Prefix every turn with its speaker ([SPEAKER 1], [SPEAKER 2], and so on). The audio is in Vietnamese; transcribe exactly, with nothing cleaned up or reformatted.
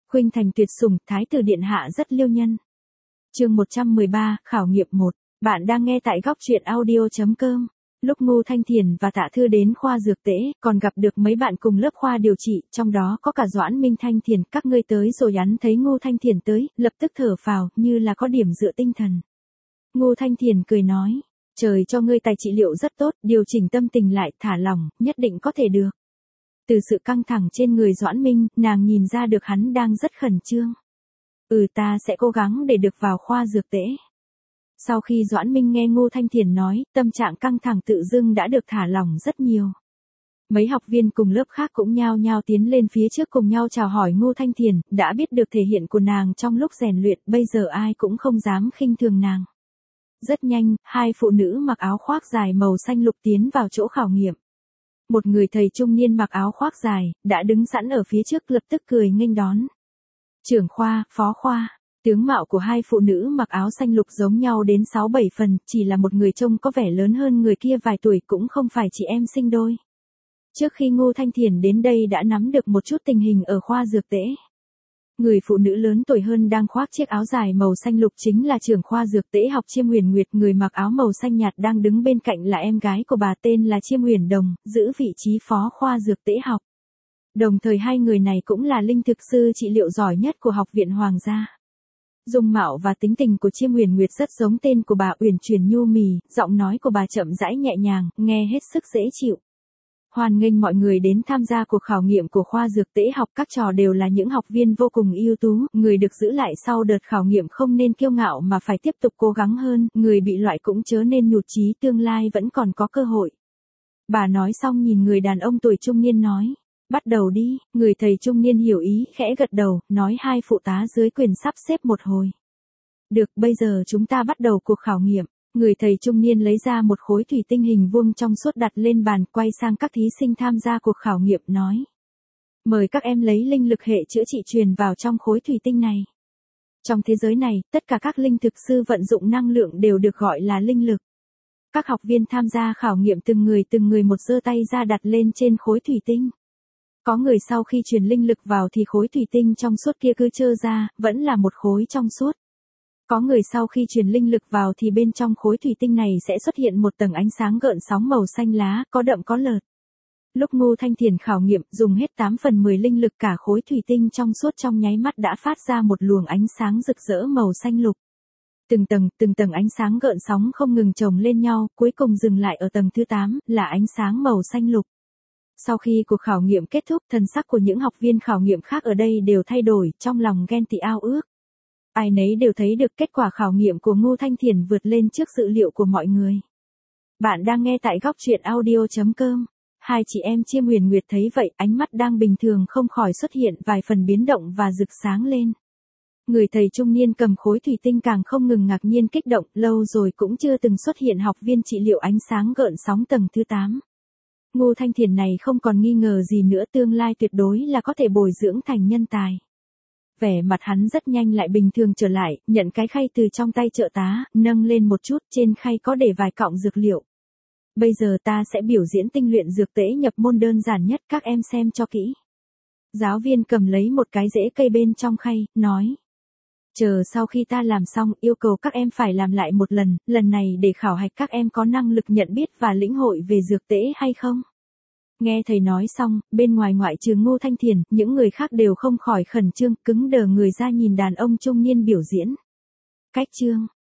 [SPEAKER 1] Khuynh thành tuyệt sủng, thái tử điện hạ rất liêu nhân. Chương một trăm mười ba, khảo nghiệm một. Bạn đang nghe tại góc truyện audio chấm com. Lúc Ngô Thanh Thiền và Tạ Thư đến khoa dược tễ, còn gặp được mấy bạn cùng lớp khoa điều trị, trong đó có cả Doãn Minh Thanh Thiền. Các ngươi tới rồi hắn thấy Ngô Thanh Thiền tới, lập tức thở phào, như là có điểm dựa tinh thần. Ngô Thanh Thiền cười nói, trời cho ngươi tài trị liệu rất tốt, điều chỉnh tâm tình lại, thả lỏng, nhất định có thể được. Từ sự căng thẳng trên người Doãn Minh, nàng nhìn ra được hắn đang rất khẩn trương. Ừ, ta sẽ cố gắng để được vào khoa dược tễ. Sau khi Doãn Minh nghe Ngô Thanh Thiền nói, tâm trạng căng thẳng tự dưng đã được thả lỏng rất nhiều. Mấy học viên cùng lớp khác cũng nhao nhao tiến lên phía trước cùng nhau chào hỏi Ngô Thanh Thiền, đã biết được thể hiện của nàng trong lúc rèn luyện, bây giờ ai cũng không dám khinh thường nàng. Rất nhanh, hai phụ nữ mặc áo khoác dài màu xanh lục tiến vào chỗ khảo nghiệm. Một người thầy trung niên mặc áo khoác dài, đã đứng sẵn ở phía trước lập tức cười nghênh đón. Trưởng khoa, phó khoa, tướng mạo của hai phụ nữ mặc áo xanh lục giống nhau đến sáu bảy phần, chỉ là một người trông có vẻ lớn hơn người kia vài tuổi, cũng không phải chị em sinh đôi. Trước khi Ngô Thanh Thiền đến đây đã nắm được một chút tình hình ở khoa dược tễ. Người phụ nữ lớn tuổi hơn đang khoác chiếc áo dài màu xanh lục chính là trưởng khoa dược tễ học Chiêm Huyền Nguyệt, người mặc áo màu xanh nhạt đang đứng bên cạnh là em gái của bà tên là Chiêm Huyền Đồng, giữ vị trí phó khoa dược tễ học. Đồng thời hai người này cũng là linh thực sư trị liệu giỏi nhất của học viện Hoàng gia. Dung mạo và tính tình của Chiêm Huyền Nguyệt rất giống tên của bà, uyển chuyển nhu mì, giọng nói của bà chậm rãi nhẹ nhàng, nghe hết sức dễ chịu. Hoan nghênh mọi người đến tham gia cuộc khảo nghiệm của khoa dược tễ học, các trò đều là những học viên vô cùng ưu tú, người được giữ lại sau đợt khảo nghiệm không nên kiêu ngạo mà phải tiếp tục cố gắng hơn, người bị loại cũng chớ nên nhụt chí, tương lai vẫn còn có cơ hội. Bà nói xong nhìn người đàn ông tuổi trung niên nói, bắt đầu đi. Người thầy trung niên hiểu ý, khẽ gật đầu, nói hai phụ tá dưới quyền sắp xếp một hồi. Được, bây giờ chúng ta bắt đầu cuộc khảo nghiệm. Người thầy trung niên lấy ra một khối thủy tinh hình vuông trong suốt đặt lên bàn, quay sang các thí sinh tham gia cuộc khảo nghiệm nói. Mời các em lấy linh lực hệ chữa trị truyền vào trong khối thủy tinh này. Trong thế giới này, tất cả các linh thực sư vận dụng năng lượng đều được gọi là linh lực. Các học viên tham gia khảo nghiệm từng người từng người một giơ tay ra đặt lên trên khối thủy tinh. Có người sau khi truyền linh lực vào thì khối thủy tinh trong suốt kia cứ trơ ra, vẫn là một khối trong suốt. Có người sau khi truyền linh lực vào thì bên trong khối thủy tinh này sẽ xuất hiện một tầng ánh sáng gợn sóng màu xanh lá, có đậm có lợt. Lúc Ngô Thanh Thiền khảo nghiệm, dùng hết tám phần mười linh lực, cả khối thủy tinh trong suốt trong nháy mắt đã phát ra một luồng ánh sáng rực rỡ màu xanh lục. Từng tầng, từng tầng ánh sáng gợn sóng không ngừng chồng lên nhau, cuối cùng dừng lại ở tầng thứ tám, là ánh sáng màu xanh lục. Sau khi cuộc khảo nghiệm kết thúc, thần sắc của những học viên khảo nghiệm khác ở đây đều thay đổi, trong lòng ghen tị ao ước. Ai nấy đều thấy được kết quả khảo nghiệm của Ngô Thanh Thiền vượt lên trước dự liệu của mọi người. Bạn đang nghe tại góc truyện audio chấm com. Hai chị em Chiêm Huyền Nguyệt thấy vậy, ánh mắt đang bình thường không khỏi xuất hiện vài phần biến động và rực sáng lên. Người thầy trung niên cầm khối thủy tinh càng không ngừng ngạc nhiên kích động, lâu rồi cũng chưa từng xuất hiện học viên trị liệu ánh sáng gợn sóng tầng thứ tám. Ngô Thanh Thiền này không còn nghi ngờ gì nữa, tương lai tuyệt đối là có thể bồi dưỡng thành nhân tài. Vẻ mặt hắn rất nhanh lại bình thường trở lại, nhận cái khay từ trong tay trợ tá, nâng lên một chút, trên khay có để vài cọng dược liệu. Bây giờ ta sẽ biểu diễn tinh luyện dược tễ nhập môn đơn giản nhất, các em xem cho kỹ. Giáo viên cầm lấy một cái rễ cây bên trong khay, nói. Chờ sau khi ta làm xong, yêu cầu các em phải làm lại một lần, lần này để khảo hạch các em có năng lực nhận biết và lĩnh hội về dược tễ hay không. Nghe thầy nói xong, bên ngoài ngoại trừ Ngô Thanh Thiền, những người khác đều không khỏi khẩn trương, cứng đờ người ra nhìn đàn ông trung niên biểu diễn. Cách chương,